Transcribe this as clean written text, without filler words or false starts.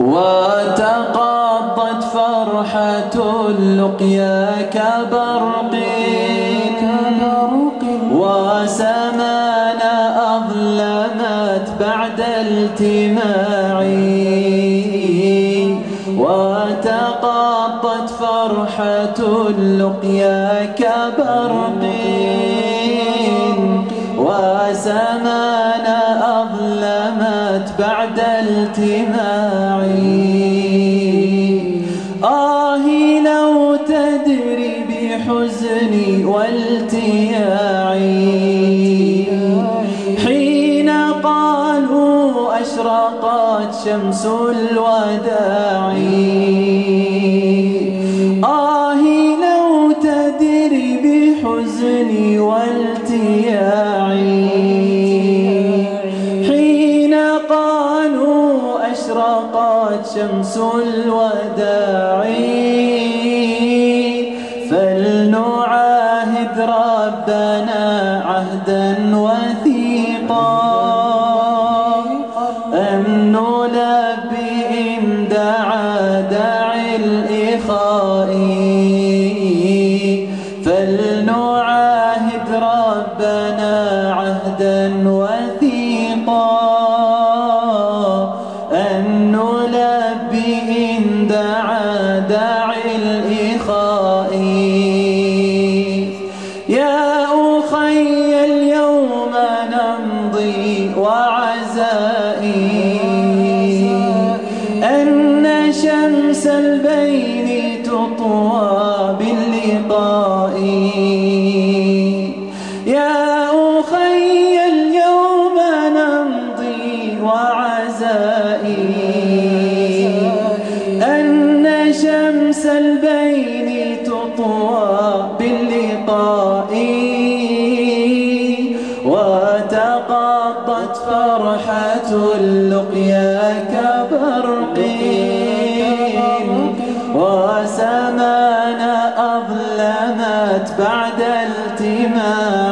وتقضت فرحة اللقيا كبرق وسمانا أظلمت بعد التماعي. وتقضت فرحة اللقيا كبرق وسمانا أظلمت بعد التماعي. آهي لو تدري بحزني والتياعي حين قالوا أشرقت شمس الوداع. آهي لو تدري بحزني والتياعي حين قالوا أشرقت شمس الوداع. فلنعاهد ربنا عهدا وثيقا أن نلبي إن دعا داعي الإخاء. فلنعاهد ربنا عهدا وثيقا أن نلبي إن دعا داعي الإخاء. يا أخي اليوم نمضي وعزائي أن شمس البين تطوى باللقاء. يا أخي اليوم نمضي وعزائي أن شمس البين تطوى باللقاء. وتقضت فرحة اللقيا كبرق وسمانا أظلمت بعد التماع.